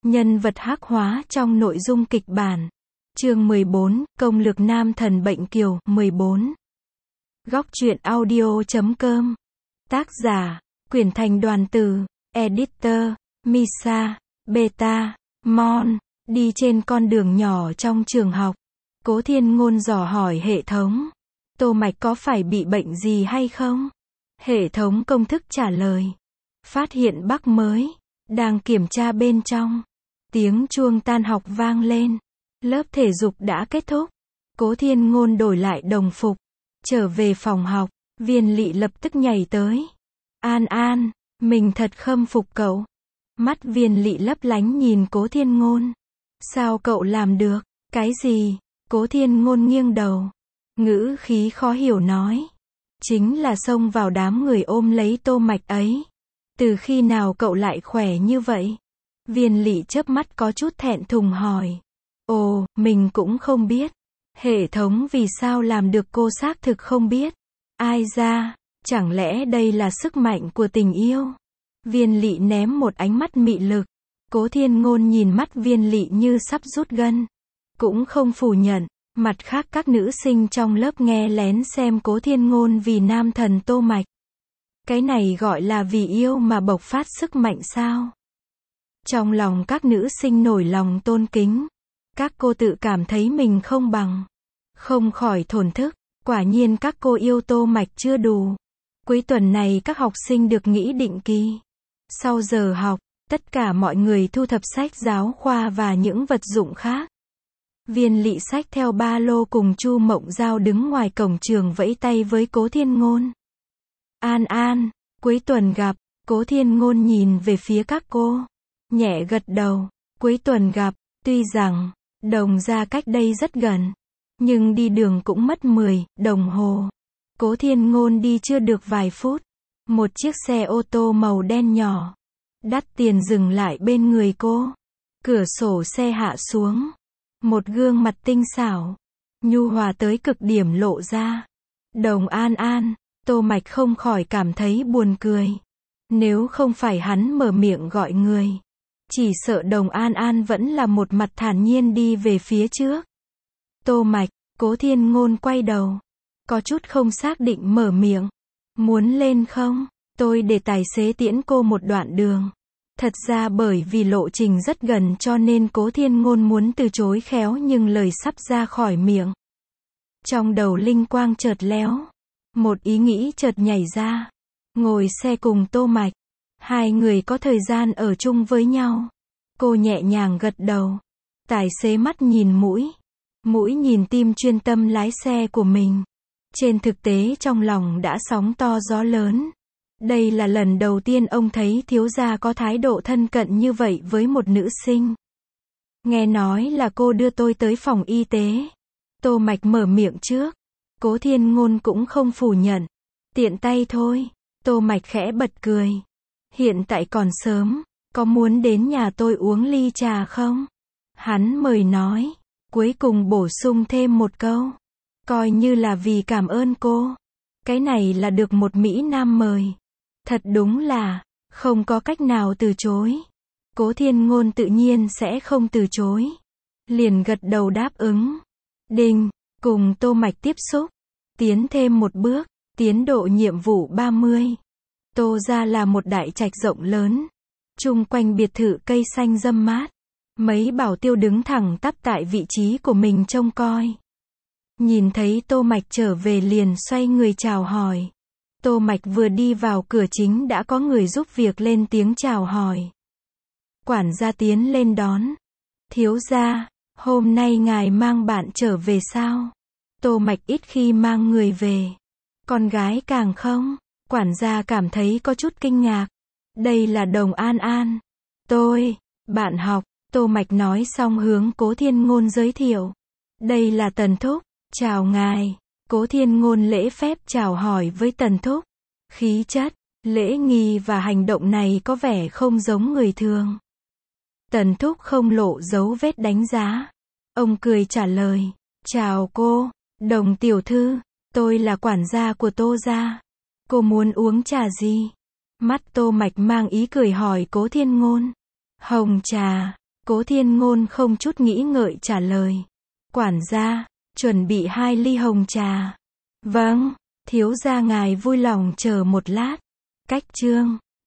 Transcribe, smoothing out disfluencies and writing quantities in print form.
Nhân vật hắc hóa trong nội dung kịch bản. Chương 14, Công lược nam thần bệnh kiều, 14. Góc truyện audio.com. Tác giả, Quyển Thành Đoàn Từ, Editor, Misa, Beta, Mon. Đi trên con đường nhỏ trong trường học. Cố Thiên Ngôn dò hỏi hệ thống. Tô Mạch có phải bị bệnh gì hay không? Hệ thống công thức trả lời. Phát hiện bug mới. Đang kiểm tra bên trong. Tiếng chuông tan học vang lên. Lớp thể dục đã kết thúc. Cố Thiên Ngôn đổi lại đồng phục. Trở về phòng học. Viên Lị lập tức nhảy tới. An An, mình thật khâm phục cậu. Mắt Viên Lị lấp lánh nhìn Cố Thiên Ngôn. Sao cậu làm được? Cái gì? Cố Thiên Ngôn nghiêng đầu. Ngữ khí khó hiểu nói. Chính là xông vào đám người ôm lấy Tô Mạch ấy. Từ khi nào cậu lại khỏe như vậy? Viên Lị chớp mắt có chút thẹn thùng hỏi. Ồ, mình cũng không biết. Hệ thống vì sao làm được cô xác thực không biết. Ai ra, chẳng lẽ đây là sức mạnh của tình yêu? Viên Lị ném một ánh mắt mị lực. Cố Thiên Ngôn nhìn mắt Viên Lị như sắp rút gân. Cũng không phủ nhận. Mặt khác các nữ sinh trong lớp nghe lén xem Cố Thiên Ngôn vì nam thần Tô Mạch. Cái này gọi là vì yêu mà bộc phát sức mạnh sao? Trong lòng các nữ sinh nổi lòng tôn kính. Các cô tự cảm thấy mình không bằng. Không khỏi thổn thức. Quả nhiên các cô yêu Tô Mạch chưa đủ. Cuối tuần này các học sinh được nghỉ định kỳ. Sau giờ học, tất cả mọi người thu thập sách giáo khoa và những vật dụng khác. Viên Lị xách theo ba lô cùng Chu Mộng Giao đứng ngoài cổng trường vẫy tay với Cố Thiên Ngôn. An An, cuối tuần gặp. Cố Thiên Ngôn nhìn về phía các cô. Nhẹ gật đầu. Cuối tuần gặp. Tuy rằng Đồng Gia cách đây rất gần, nhưng đi đường cũng mất 10 đồng hồ. Cố Thiên Ngôn đi chưa được vài phút. Một chiếc xe ô tô màu đen nhỏ, đắt tiền dừng lại bên người cô. Cửa sổ xe hạ xuống. Một gương mặt tinh xảo, nhu hòa tới cực điểm lộ ra. Đồng An An, Tô Mạch không khỏi cảm thấy buồn cười. Nếu không phải hắn mở miệng gọi người, chỉ sợ Đồng An An vẫn là một mặt thản nhiên đi về phía trước. Tô Mạch, Cố Thiên Ngôn quay đầu. Có chút không xác định mở miệng. Muốn lên không? Tôi để tài xế tiễn cô một đoạn đường. Thật ra bởi vì lộ trình rất gần cho nên Cố Thiên Ngôn muốn từ chối khéo nhưng lời sắp ra khỏi miệng. Trong đầu linh quang chợt léo. Một ý nghĩ chợt nhảy ra. Ngồi xe cùng Tô Mạch. Hai người có thời gian ở chung với nhau. Cô nhẹ nhàng gật đầu. Tài xế mắt nhìn mũi. Mũi nhìn tim chuyên tâm lái xe của mình. Trên thực tế trong lòng đã sóng to gió lớn. Đây là lần đầu tiên ông thấy thiếu gia có thái độ thân cận như vậy với một nữ sinh. Nghe nói là cô đưa tôi tới phòng y tế. Tô Mạch mở miệng trước. Cố Thiên Ngôn cũng không phủ nhận. Tiện tay thôi. Tô Mạch khẽ bật cười. Hiện tại còn sớm. Có muốn đến nhà tôi uống ly trà không? Hắn mời nói. Cuối cùng bổ sung thêm một câu. Coi như là vì cảm ơn cô. Cái này là được một Mỹ Nam mời. Thật đúng là, không có cách nào từ chối. Cố Thiên Ngôn tự nhiên sẽ không từ chối. Liền gật đầu đáp ứng. Đinh, cùng Tô Mạch tiếp xúc. Tiến thêm một bước, tiến độ nhiệm vụ 30. Tô gia là một đại trạch rộng lớn. Chung quanh biệt thự cây xanh râm mát. Mấy bảo tiêu đứng thẳng tắp tại vị trí của mình trông coi. Nhìn thấy Tô Mạch trở về liền xoay người chào hỏi. Tô Mạch vừa đi vào cửa chính đã có người giúp việc lên tiếng chào hỏi. Quản gia tiến lên đón. Thiếu gia, hôm nay ngài mang bạn trở về sao? Tô Mạch ít khi mang người về. Con gái càng không. Quản gia cảm thấy có chút kinh ngạc. Đây là Đồng An An. Tôi, bạn học. Tô Mạch nói xong hướng Cố Thiên Ngôn giới thiệu. Đây là Tần Thúc. Chào ngài. Cố Thiên Ngôn lễ phép chào hỏi với Tần Thúc. Khí chất, lễ nghi và hành động này có vẻ không giống người thường. Tần Thúc không lộ dấu vết đánh giá. Ông cười trả lời. Chào cô, Đồng tiểu thư. Tôi là quản gia của Tô gia. Cô muốn uống trà gì? Mắt Tô Mạch mang ý cười hỏi Cố Thiên Ngôn. Hồng trà. Cố Thiên Ngôn không chút nghĩ ngợi trả lời. Quản gia, chuẩn bị 2 ly hồng trà. Vâng, thiếu gia ngài vui lòng chờ một lát. Cách chương